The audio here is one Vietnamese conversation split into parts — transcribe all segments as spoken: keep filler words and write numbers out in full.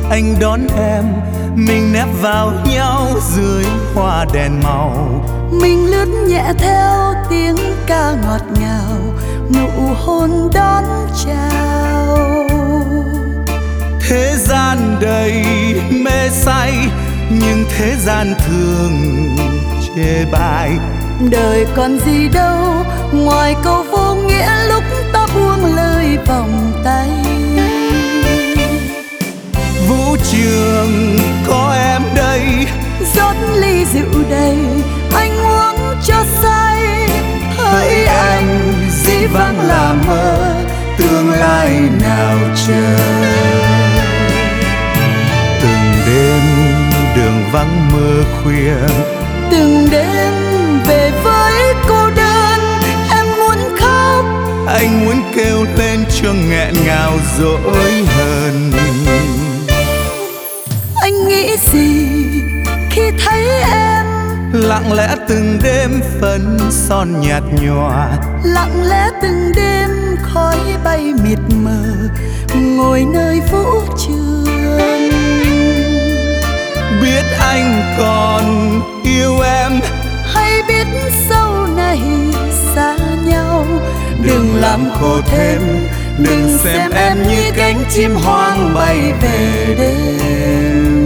anh đón em, mình nép vào nhau dưới hoa đèn màu. Mình lướt nhẹ theo tiếng ca ngọt ngào, nụ hôn đón chào. Thế gian đầy mê say, nhưng thế gian thường chê bai. Đời còn gì đâu ngoài câu vô nghĩa lúc ta buông lời vòng tay. Vũ trường có em đây, rót ly rượu đầy, anh uống cho say. Hỡi em dĩ vãng là mơ, tương lai nào chờ. Từng đêm đường vắng mưa khuya, từng đêm về với cô đơn. Em muốn khóc, anh muốn kêu lên cho nghẹn ngào dỗi hơn. Anh nghĩ gì khi thấy em? Lặng lẽ từng đêm phấn son nhạt nhòa, lặng lẽ từng đêm khói bay mịt mờ, ngồi nơi vũ trường. Biết anh còn yêu em, hay biết sau này xa nhau. Đừng làm khổ thêm, đừng xem em như cánh chim hoang bay về đêm.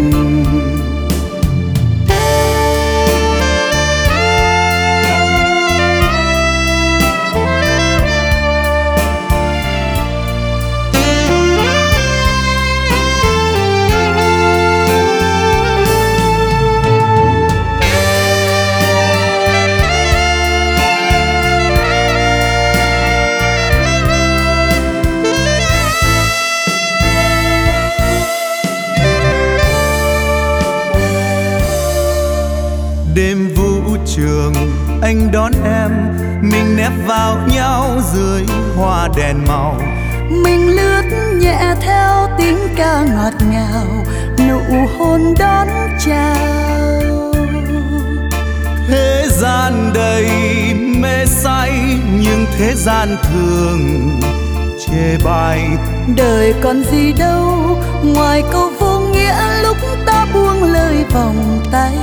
Đêm vũ trường anh đón em, mình nép vào nhau dưới hoa đèn màu. Mình lướt nhẹ theo tiếng ca ngọt ngào, nụ hôn đón chào. Thế gian đầy mê say, nhưng thế gian thường chê bai. Đời còn gì đâu ngoài câu vô nghĩa lúc ta buông lời vòng tay.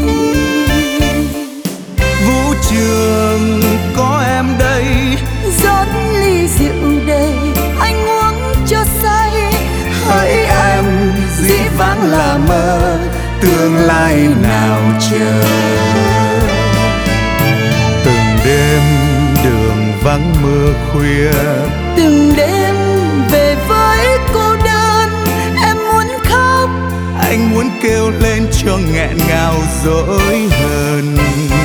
Vũ trường có em đây, rót ly rượu đầy, anh uống cho say. hỡi em dĩ vãng là mơ, tương lai nào chờ. Từng đêm đường vắng mưa khuya, từng đêm về với cô đơn. Em muốn khóc, anh muốn kêu lên cho nghẹn ngào dỗi hơn.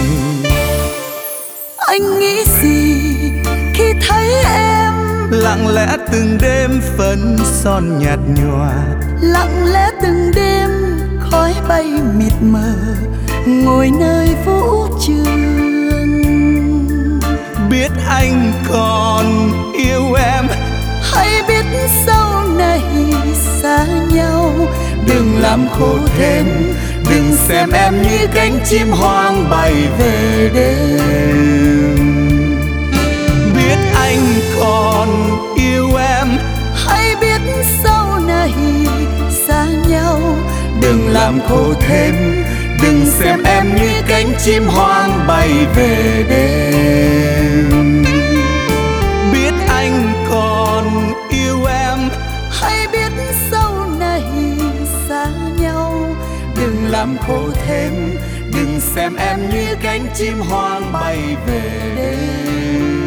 Anh nghĩ gì khi thấy em? Lặng lẽ từng đêm phấn son nhạt nhòa, lặng lẽ từng đêm khói bay mịt mờ, ngồi nơi vũ trường. biết anh còn yêu em, hay biết sau này xa nhau. đừng làm khổ thêm, đừng xem em như cánh chim hoang bay về đêm. Biết anh còn yêu em, hay biết sau này xa nhau. đừng làm khổ thêm, đừng xem em như cánh chim hoang bay về đêm. Biết anh còn yêu em, hay biết sau này xa nhau. đừng làm khổ thêm, đừng xem em như cánh chim hoang bay về đêm.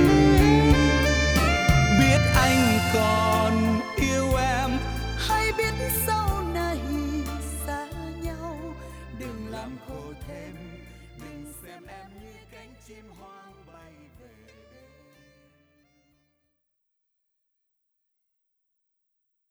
Biết anh còn yêu em, hay biết sau này xa nhau. đừng làm khổ thêm, đừng xem em như cánh chim hoang